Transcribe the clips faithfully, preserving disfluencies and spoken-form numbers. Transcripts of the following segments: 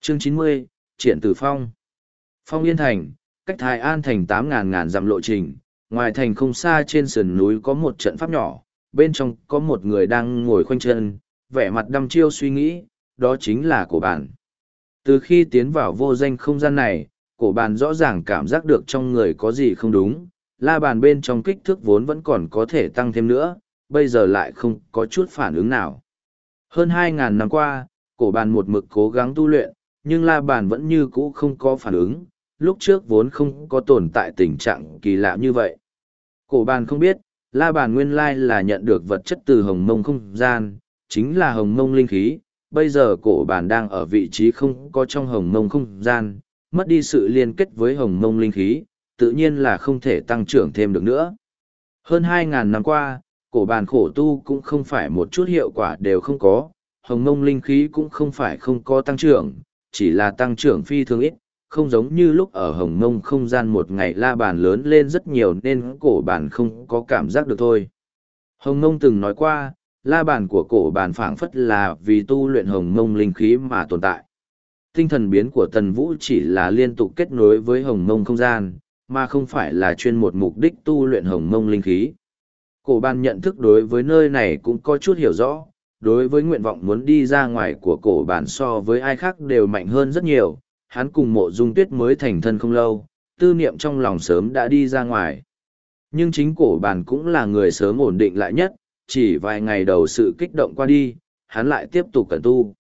Chương chín mươi, Triển Tử Phong. Phong Yên Thành, cách Thái An thành tám ngàn ngàn dặm lộ trình, ngoài thành không xa trên sườn núi có một trận pháp nhỏ, bên trong có một người đang ngồi khoanh chân, vẻ mặt đăm chiêu suy nghĩ, đó chính là Cổ Bàn. Từ khi tiến vào vô danh không gian này, Cổ Bàn rõ ràng cảm giác được trong người có gì không đúng, la bàn bên trong kích thước vốn vẫn còn có thể tăng thêm nữa, bây giờ lại không có chút phản ứng nào. Hơn hai ngàn năm qua, Cổ Bàn một mực cố gắng tu luyện, nhưng la bàn vẫn như cũ không có phản ứng, lúc trước vốn không có tồn tại tình trạng kỳ lạ như vậy. Cổ Bàn không biết, la bàn nguyên lai là nhận được vật chất từ hồng mông không gian, chính là hồng mông linh khí, bây giờ Cổ Bàn đang ở vị trí không có trong hồng mông không gian, mất đi sự liên kết với hồng mông linh khí, tự nhiên là không thể tăng trưởng thêm được nữa. Hơn hai ngàn năm qua, Cổ Bàn khổ tu cũng không phải một chút hiệu quả đều không có, hồng mông linh khí cũng không phải không có tăng trưởng, chỉ là tăng trưởng phi thường ít, không giống như lúc ở hồng mông không gian một ngày la bàn lớn lên rất nhiều nên Cổ Bàn không có cảm giác được thôi. Hồng mông từng nói qua, la bàn của Cổ Bàn phảng phất là vì tu luyện hồng mông linh khí mà tồn tại. Tinh thần biến của Tần Vũ chỉ là liên tục kết nối với hồng mông không gian, mà không phải là chuyên một mục đích tu luyện hồng mông linh khí. Cổ Bàn nhận thức đối với nơi này cũng có chút hiểu rõ, đối với nguyện vọng muốn đi ra ngoài của Cổ Bàn so với ai khác đều mạnh hơn rất nhiều, hắn cùng Mộ Dung Tuyết mới thành thân không lâu, tư niệm trong lòng sớm đã đi ra ngoài. Nhưng chính Cổ Bàn cũng là người sớm ổn định lại nhất, chỉ vài ngày đầu sự kích động qua đi, hắn lại tiếp tục cẩn tu.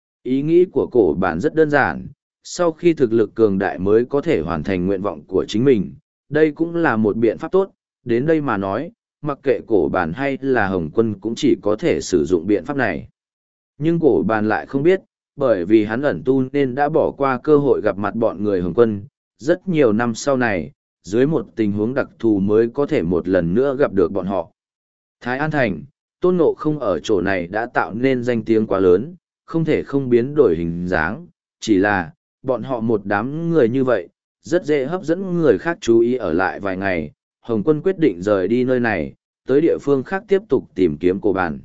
Ý nghĩ của Cổ Bàn rất đơn giản, sau khi thực lực cường đại mới có thể hoàn thành nguyện vọng của chính mình, đây cũng là một biện pháp tốt, đến đây mà nói, mặc kệ Cổ Bàn hay là Hồng Quân cũng chỉ có thể sử dụng biện pháp này. Nhưng Cổ Bàn lại không biết, bởi vì hắn ẩn tu nên đã bỏ qua cơ hội gặp mặt bọn người Hồng Quân, rất nhiều năm sau này, dưới một tình huống đặc thù mới có thể một lần nữa gặp được bọn họ. Thái An Thành, Tôn Ngộ Không ở chỗ này đã tạo nên danh tiếng quá lớn, không thể không biến đổi hình dáng, chỉ là, bọn họ một đám người như vậy, rất dễ hấp dẫn người khác chú ý ở lại vài ngày, Hồng Quân quyết định rời đi nơi này, tới địa phương khác tiếp tục tìm kiếm Cổ Bàn.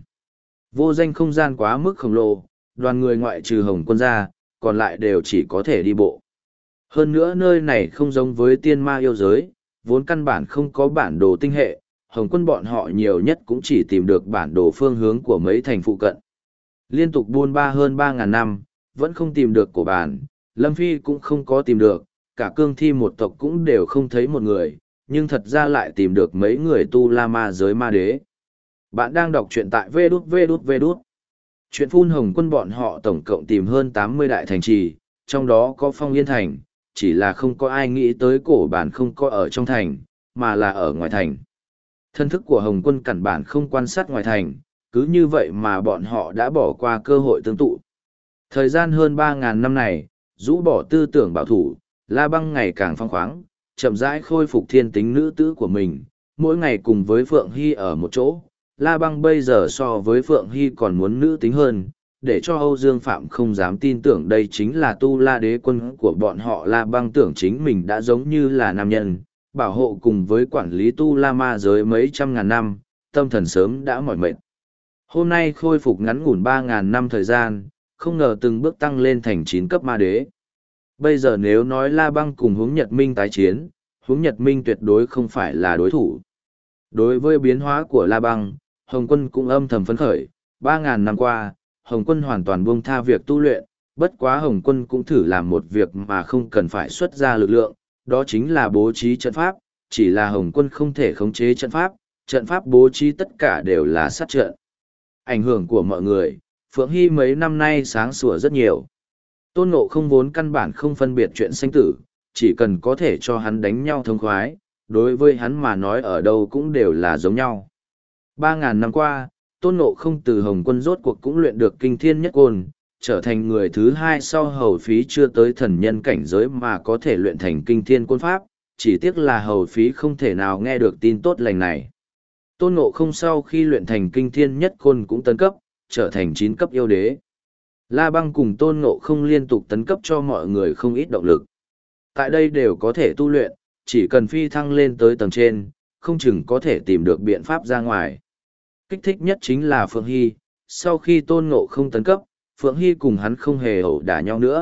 Vô danh không gian quá mức khổng lồ, đoàn người ngoại trừ Hồng Quân ra, còn lại đều chỉ có thể đi bộ. Hơn nữa nơi này không giống với tiên ma yêu giới, vốn căn bản không có bản đồ tinh hệ, Hồng Quân bọn họ nhiều nhất cũng chỉ tìm được bản đồ phương hướng của mấy thành phụ cận. Liên tục buôn ba hơn ba ngàn năm, vẫn không tìm được Cổ Bàn, Lâm Phi cũng không có tìm được, cả cương thi một tộc cũng đều không thấy một người, nhưng thật ra lại tìm được mấy người tu la ma giới ma đế. Bạn đang đọc truyện tại vê đút vê đút vê đút. Chuyện phun Hồng Quân bọn họ tổng cộng tìm hơn tám mươi đại thành trì, trong đó có Phong Yên Thành, chỉ là không có ai nghĩ tới Cổ Bàn không có ở trong thành, mà là ở ngoài thành. Thân thức của Hồng Quân căn bản không quan sát ngoài thành, cứ như vậy mà bọn họ đã bỏ qua cơ hội tương tụ. Thời gian hơn ba ngàn năm này, rũ bỏ tư tưởng bảo thủ, La Băng ngày càng phong khoáng, chậm rãi khôi phục thiên tính nữ tử của mình, mỗi ngày cùng với Phượng Hy ở một chỗ. La Băng bây giờ so với Phượng Hy còn muốn nữ tính hơn, để cho Âu Dương Phạm không dám tin tưởng đây chính là tu la đế quân của bọn họ. La Băng tưởng chính mình đã giống như là nam nhân, bảo hộ cùng với quản lý tu la ma giới mấy trăm ngàn năm, tâm thần sớm đã mỏi mệt. Hôm nay khôi phục ngắn ngủn ba ngàn năm thời gian, không ngờ từng bước tăng lên thành chín cấp ma đế. Bây giờ nếu nói La Băng cùng Hướng Nhật Minh tái chiến, Hướng Nhật Minh tuyệt đối không phải là đối thủ. Đối với biến hóa của La Băng, Hồng Quân cũng âm thầm phấn khởi, ba ngàn năm qua, Hồng Quân hoàn toàn buông tha việc tu luyện, bất quá Hồng Quân cũng thử làm một việc mà không cần phải xuất ra lực lượng, đó chính là bố trí trận pháp, chỉ là Hồng Quân không thể khống chế trận pháp, trận pháp bố trí tất cả đều là sát trận. Ảnh hưởng của mọi người, Phượng Hy mấy năm nay sáng sủa rất nhiều. Tôn Ngộ Không vốn căn bản không phân biệt chuyện sinh tử, chỉ cần có thể cho hắn đánh nhau thông khoái, đối với hắn mà nói ở đâu cũng đều là giống nhau. Ba ngàn năm qua, Tôn Ngộ Không từ Hồng Quân rốt cuộc cũng luyện được kinh thiên nhất côn, trở thành người thứ hai sau Hầu Phí chưa tới thần nhân cảnh giới mà có thể luyện thành kinh thiên côn pháp, chỉ tiếc là Hầu Phí không thể nào nghe được tin tốt lành này. Tôn Ngộ Không sau khi luyện thành kinh thiên nhất côn cũng tấn cấp, trở thành chín cấp yêu đế. La Băng cùng Tôn Ngộ Không liên tục tấn cấp cho mọi người không ít động lực. Tại đây đều có thể tu luyện, chỉ cần phi thăng lên tới tầng trên, không chừng có thể tìm được biện pháp ra ngoài. Kích thích nhất chính là Phượng Hy, sau khi Tôn Ngộ Không tấn cấp, Phượng Hy cùng hắn không hề ẩu đả nhau nữa,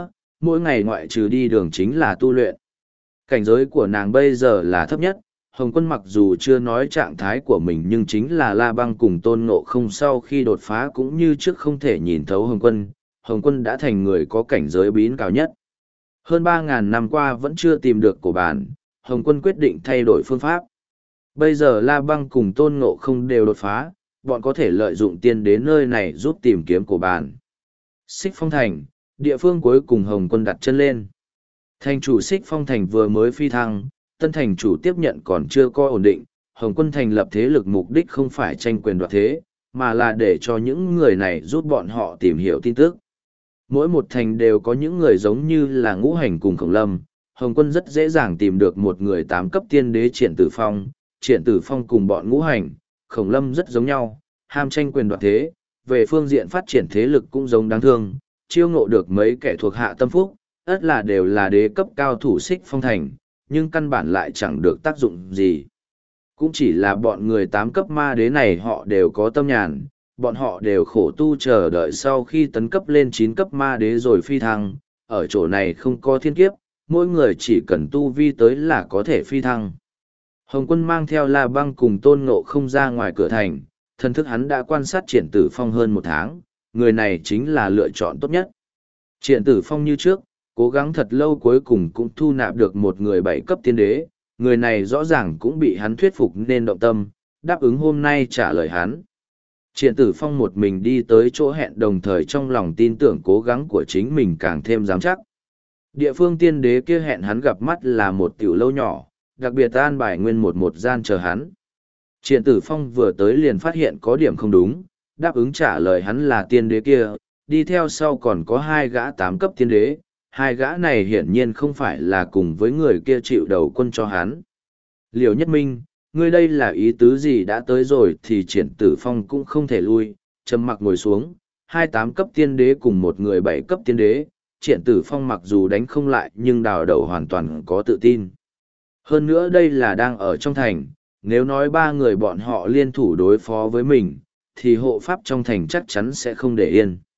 mỗi ngày ngoại trừ đi đường chính là tu luyện. Cảnh giới của nàng bây giờ là thấp nhất, Hồng Quân mặc dù chưa nói trạng thái của mình nhưng chính là La Băng cùng Tôn Ngộ Không sau khi đột phá cũng như trước không thể nhìn thấu Hồng Quân, Hồng Quân đã thành người có cảnh giới bí cao nhất. Hơn ba ngàn năm qua vẫn chưa tìm được cổ bản, Hồng Quân quyết định thay đổi phương pháp. Bây giờ La Băng cùng Tôn Ngộ Không đều đột phá, bọn có thể lợi dụng tiên đến nơi này giúp tìm kiếm cổ bản. Xích Phong Thành, địa phương cuối cùng Hồng Quân đặt chân lên. Thành chủ Xích Phong Thành vừa mới phi thăng, tân thành chủ tiếp nhận còn chưa có ổn định, Hồng Quân thành lập thế lực mục đích không phải tranh quyền đoạt thế, mà là để cho những người này giúp bọn họ tìm hiểu tin tức. Mỗi một thành đều có những người giống như là Ngũ Hành cùng Khổng Lâm, Hồng Quân rất dễ dàng tìm được một người tám cấp tiên đế Triển Tử Phong, Triển Tử Phong cùng bọn Ngũ Hành, Khổng Lâm rất giống nhau, ham tranh quyền đoạt thế, về phương diện phát triển thế lực cũng giống đáng thương, chiêu ngộ được mấy kẻ thuộc hạ tâm phúc, ất là đều là đế cấp cao thủ Xích Phong Thành, nhưng căn bản lại chẳng được tác dụng gì. Cũng chỉ là bọn người tám cấp ma đế này họ đều có tâm nhàn, bọn họ đều khổ tu chờ đợi sau khi tấn cấp lên chín cấp ma đế rồi phi thăng, ở chỗ này không có thiên kiếp, mỗi người chỉ cần tu vi tới là có thể phi thăng. Hồng Quân mang theo La Băng cùng Tôn Ngộ Không ra ngoài cửa thành, thần thức hắn đã quan sát Triển Tử Phong hơn một tháng, người này chính là lựa chọn tốt nhất. Triển Tử Phong như trước, cố gắng thật lâu cuối cùng cũng thu nạp được một người bảy cấp tiên đế, người này rõ ràng cũng bị hắn thuyết phục nên động tâm, đáp ứng hôm nay trả lời hắn. Triển Tử Phong một mình đi tới chỗ hẹn đồng thời trong lòng tin tưởng cố gắng của chính mình càng thêm dám chắc. Địa phương tiên đế kia hẹn hắn gặp mắt là một tiểu lâu nhỏ, đặc biệt an bài nguyên một một gian chờ hắn. Triển Tử Phong vừa tới liền phát hiện có điểm không đúng, đáp ứng trả lời hắn là tiên đế kia, đi theo sau còn có hai gã tám cấp tiên đế, hai gã này hiển nhiên không phải là cùng với người kia chịu đầu quân cho hắn. Liều Nhất Minh, ngươi đây là ý tứ gì đã tới rồi thì Triển Tử Phong cũng không thể lui, trầm mặc ngồi xuống, hai tám cấp tiên đế cùng một người bảy cấp tiên đế, Triển Tử Phong mặc dù đánh không lại nhưng đào đầu hoàn toàn có tự tin. Hơn nữa đây là đang ở trong thành, nếu nói ba người bọn họ liên thủ đối phó với mình, thì hộ pháp trong thành chắc chắn sẽ không để yên.